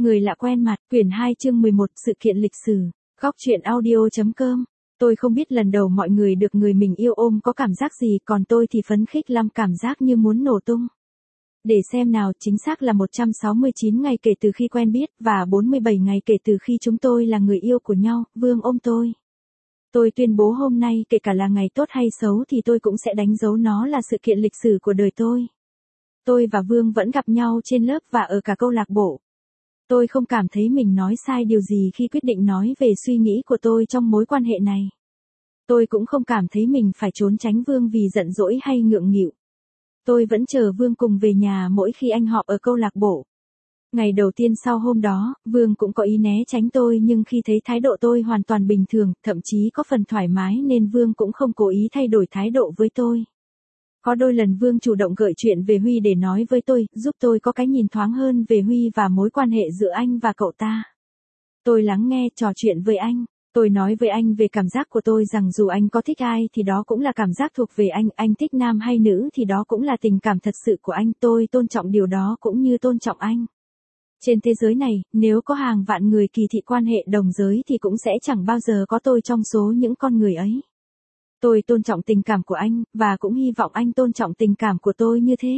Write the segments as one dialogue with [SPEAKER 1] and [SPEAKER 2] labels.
[SPEAKER 1] Người lạ quen mặt, quyển 2 chương 11, sự kiện lịch sử. Góc truyện audio.com. Tôi không biết lần đầu mọi người được người mình yêu ôm có cảm giác gì, còn tôi thì phấn khích lắm, cảm giác như muốn nổ tung. Để xem nào, chính xác là 169 ngày kể từ khi quen biết, và 47 ngày kể từ khi chúng tôi là người yêu của nhau. Vương ôm tôi. Tôi tuyên bố hôm nay, kể cả là ngày tốt hay xấu thì tôi cũng sẽ đánh dấu nó là sự kiện lịch sử của đời tôi. Tôi và Vương vẫn gặp nhau trên lớp và ở cả câu lạc bộ. Tôi không cảm thấy mình nói sai điều gì khi quyết định nói về suy nghĩ của tôi trong mối quan hệ này. Tôi cũng không cảm thấy mình phải trốn tránh Vương vì giận dỗi hay ngượng nghịu. Tôi vẫn chờ Vương cùng về nhà mỗi khi anh họp ở câu lạc bộ. Ngày đầu tiên sau hôm đó, Vương cũng có ý né tránh tôi, nhưng khi thấy thái độ tôi hoàn toàn bình thường, thậm chí có phần thoải mái, nên Vương cũng không cố ý thay đổi thái độ với tôi. Có đôi lần Vương chủ động gợi chuyện về Huy để nói với tôi, giúp tôi có cái nhìn thoáng hơn về Huy và mối quan hệ giữa anh và cậu ta. Tôi lắng nghe, trò chuyện với anh. Tôi nói với anh về cảm giác của tôi rằng dù anh có thích ai thì đó cũng là cảm giác thuộc về anh thích nam hay nữ thì đó cũng là tình cảm thật sự của anh, tôi tôn trọng điều đó cũng như tôn trọng anh. Trên thế giới này, nếu có hàng vạn người kỳ thị quan hệ đồng giới thì cũng sẽ chẳng bao giờ có tôi trong số những con người ấy. Tôi tôn trọng tình cảm của anh, và cũng hy vọng anh tôn trọng tình cảm của tôi như thế.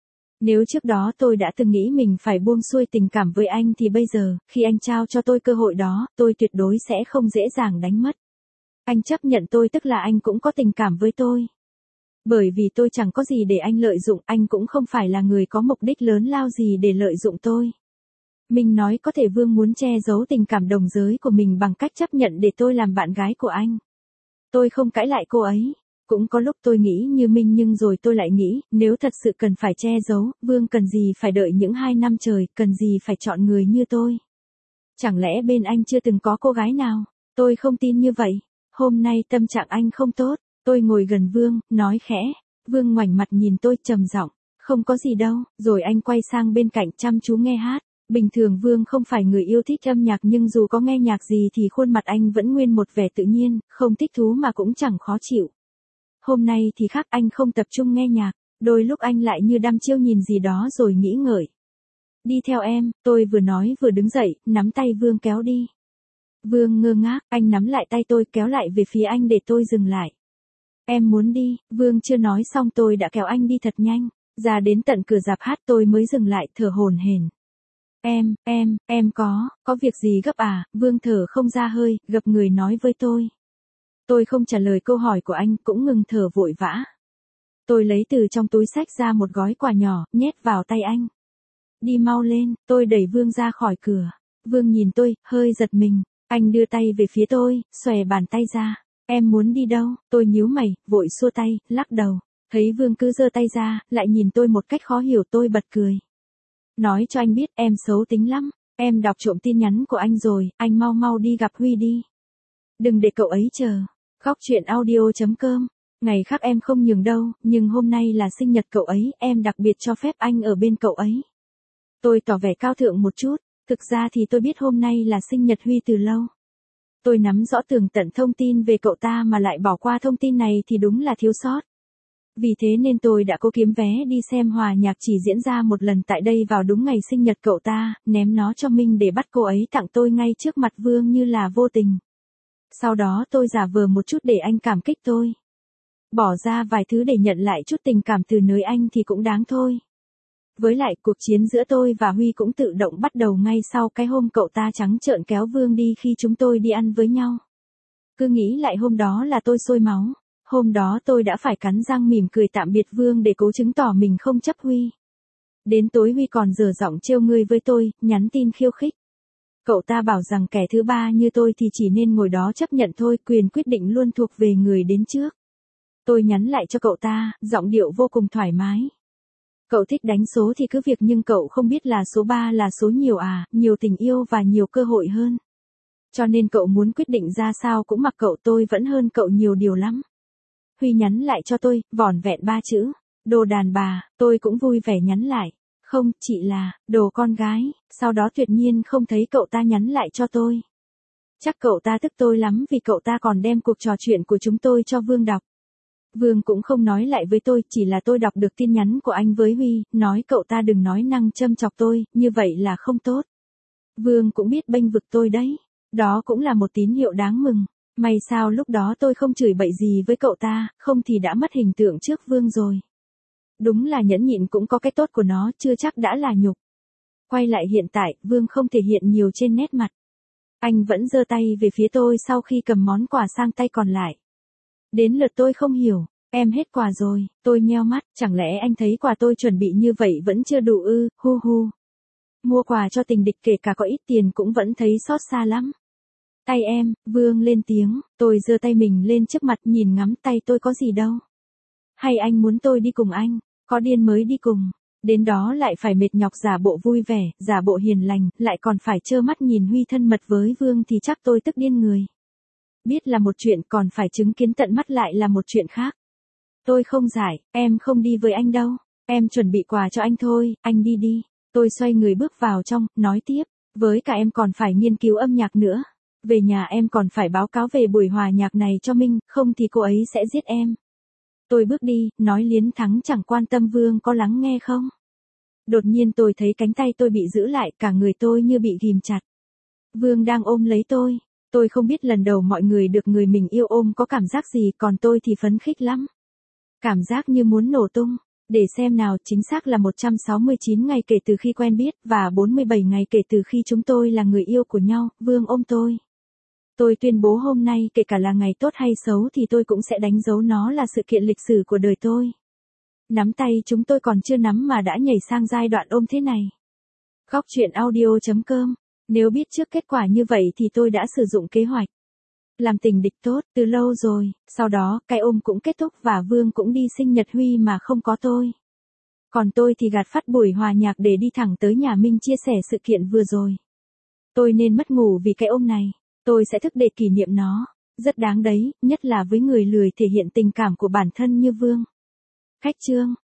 [SPEAKER 1] Nếu trước đó tôi đã từng nghĩ mình phải buông xuôi tình cảm với anh thì bây giờ, khi anh trao cho tôi cơ hội đó, tôi tuyệt đối sẽ không dễ dàng đánh mất. Anh chấp nhận tôi tức là anh cũng có tình cảm với tôi. Bởi vì tôi chẳng có gì để anh lợi dụng, anh cũng không phải là người có mục đích lớn lao gì để lợi dụng tôi. Mình nói có thể Vương muốn che giấu tình cảm đồng giới của mình bằng cách chấp nhận để tôi làm bạn gái của anh. Tôi không cãi lại cô ấy. Cũng có lúc tôi nghĩ như Minh, nhưng rồi tôi lại nghĩ, nếu thật sự cần phải che giấu, Vương cần gì phải đợi những 2 năm trời, cần gì phải chọn người như tôi. Chẳng lẽ bên anh chưa từng có cô gái nào? Tôi không tin như vậy. Hôm nay tâm trạng anh không tốt. Tôi ngồi gần Vương, nói khẽ. Vương ngoảnh mặt nhìn tôi trầm giọng. Không có gì đâu. Rồi anh quay sang bên cạnh chăm chú nghe hát. Bình thường Vương không phải người yêu thích âm nhạc, nhưng dù có nghe nhạc gì thì khuôn mặt anh vẫn nguyên một vẻ tự nhiên, không thích thú mà cũng chẳng khó chịu. Hôm nay thì khác, anh không tập trung nghe nhạc, đôi lúc anh lại như đăm chiêu nhìn gì đó rồi nghĩ ngợi. Đi theo em, tôi vừa nói vừa đứng dậy, nắm tay Vương kéo đi. Vương ngơ ngác, anh nắm lại tay tôi kéo lại về phía anh để tôi dừng lại. Em muốn đi, Vương chưa nói xong tôi đã kéo anh đi thật nhanh, ra đến tận cửa rạp hát tôi mới dừng lại thở hổn hển. Em có việc gì gấp à? Vương thở không ra hơi, gập người nói với tôi. Tôi không trả lời câu hỏi của anh, cũng ngừng thở vội vã. Tôi lấy từ trong túi xách ra một gói quà nhỏ, nhét vào tay anh. Đi mau lên, tôi đẩy Vương ra khỏi cửa. Vương nhìn tôi, hơi giật mình. Anh đưa tay về phía tôi, xòe bàn tay ra. Em muốn đi đâu? Tôi nhíu mày, vội xua tay, lắc đầu. Thấy Vương cứ giơ tay ra, lại nhìn tôi một cách khó hiểu, tôi bật cười. Nói cho anh biết, em xấu tính lắm. Em đọc trộm tin nhắn của anh rồi, anh mau đi gặp Huy đi. Đừng để cậu ấy chờ. Góc truyện audio.com. Ngày khác em không nhường đâu, nhưng hôm nay là sinh nhật cậu ấy, em đặc biệt cho phép anh ở bên cậu ấy. Tôi tỏ vẻ cao thượng một chút, thực ra thì tôi biết hôm nay là sinh nhật Huy từ lâu. Tôi nắm rõ tường tận thông tin về cậu ta mà lại bỏ qua thông tin này thì đúng là thiếu sót. Vì thế nên tôi đã cố kiếm vé đi xem hòa nhạc chỉ diễn ra một lần tại đây vào đúng ngày sinh nhật cậu ta, ném nó cho Minh để bắt cô ấy tặng tôi ngay trước mặt Vương như là vô tình. Sau đó tôi giả vờ một chút để anh cảm kích tôi. Bỏ ra vài thứ để nhận lại chút tình cảm từ nơi anh thì cũng đáng thôi. Với lại cuộc chiến giữa tôi và Huy cũng tự động bắt đầu ngay sau cái hôm cậu ta trắng trợn kéo Vương đi khi chúng tôi đi ăn với nhau. Cứ nghĩ lại hôm đó là tôi sôi máu. Hôm đó tôi đã phải cắn răng mỉm cười tạm biệt Vương để cố chứng tỏ mình không chấp Huy. Đến tối Huy còn giở giọng trêu ngươi với tôi, nhắn tin khiêu khích. Cậu ta bảo rằng kẻ thứ ba như tôi thì chỉ nên ngồi đó chấp nhận thôi, quyền quyết định luôn thuộc về người đến trước. Tôi nhắn lại cho cậu ta, giọng điệu vô cùng thoải mái. Cậu thích đánh số thì cứ việc, nhưng cậu không biết là số 3 là số nhiều à, nhiều tình yêu và nhiều cơ hội hơn. Cho nên cậu muốn quyết định ra sao cũng mặc cậu, tôi vẫn hơn cậu nhiều điều lắm. Huy nhắn lại cho tôi, vỏn vẹn 3 chữ. Đồ đàn bà, tôi cũng vui vẻ nhắn lại. Không, chị là, đồ con gái. Sau đó tuyệt nhiên không thấy cậu ta nhắn lại cho tôi. Chắc cậu ta tức tôi lắm vì cậu ta còn đem cuộc trò chuyện của chúng tôi cho Vương đọc. Vương cũng không nói lại với tôi, chỉ là tôi đọc được tin nhắn của anh với Huy, nói cậu ta đừng nói năng châm chọc tôi, như vậy là không tốt. Vương cũng biết bênh vực tôi đấy. Đó cũng là một tín hiệu đáng mừng. May sao lúc đó tôi không chửi bậy gì với cậu ta, không thì đã mất hình tượng trước Vương rồi. Đúng là nhẫn nhịn cũng có cái tốt của nó, chưa chắc đã là nhục. Quay lại hiện tại, Vương không thể hiện nhiều trên nét mặt. Anh vẫn giơ tay về phía tôi sau khi cầm món quà sang tay còn lại. Đến lượt tôi không hiểu, em hết quà rồi, tôi nheo mắt, chẳng lẽ anh thấy quà tôi chuẩn bị như vậy vẫn chưa đủ ư, hu hu. Mua quà cho tình địch kể cả có ít tiền cũng vẫn thấy xót xa lắm. Tay em, Vương lên tiếng, tôi giơ tay mình lên trước mặt nhìn ngắm tay tôi có gì đâu. Hay anh muốn tôi đi cùng anh, có điên mới đi cùng. Đến đó lại phải mệt nhọc giả bộ vui vẻ, giả bộ hiền lành, lại còn phải trơ mắt nhìn Huy thân mật với Vương thì chắc tôi tức điên người. Biết là một chuyện còn phải chứng kiến tận mắt lại là một chuyện khác. Tôi không giải, em không đi với anh đâu, em chuẩn bị quà cho anh thôi, anh đi đi. Tôi xoay người bước vào trong, nói tiếp, với cả em còn phải nghiên cứu âm nhạc nữa. Về nhà em còn phải báo cáo về buổi hòa nhạc này cho Minh, không thì cô ấy sẽ giết em. Tôi bước đi, nói liến thắng chẳng quan tâm Vương có lắng nghe không. Đột nhiên tôi thấy cánh tay tôi bị giữ lại, cả người tôi như bị ghìm chặt. Vương đang ôm lấy tôi. Tôi không biết lần đầu mọi người được người mình yêu ôm có cảm giác gì, còn tôi thì phấn khích lắm. Cảm giác như muốn nổ tung. Để xem nào, chính xác là 169 ngày kể từ khi quen biết, và 47 ngày kể từ khi chúng tôi là người yêu của nhau, Vương ôm tôi. Tôi tuyên bố hôm nay kể cả là ngày tốt hay xấu thì tôi cũng sẽ đánh dấu nó là sự kiện lịch sử của đời tôi. Nắm tay chúng tôi còn chưa nắm mà đã nhảy sang giai đoạn ôm thế này. Góc truyện audio.com. Nếu biết trước kết quả như vậy thì tôi đã sử dụng kế hoạch. Làm tình địch tốt từ lâu rồi, sau đó cái ôm cũng kết thúc và Vương cũng đi sinh nhật Huy mà không có tôi. Còn tôi thì gạt phắt buổi hòa nhạc để đi thẳng tới nhà Minh chia sẻ sự kiện vừa rồi. Tôi nên mất ngủ vì cái ôm này, tôi sẽ thức để kỷ niệm nó. Rất đáng đấy, nhất là với người lười thể hiện tình cảm của bản thân như Vương. Khách chương.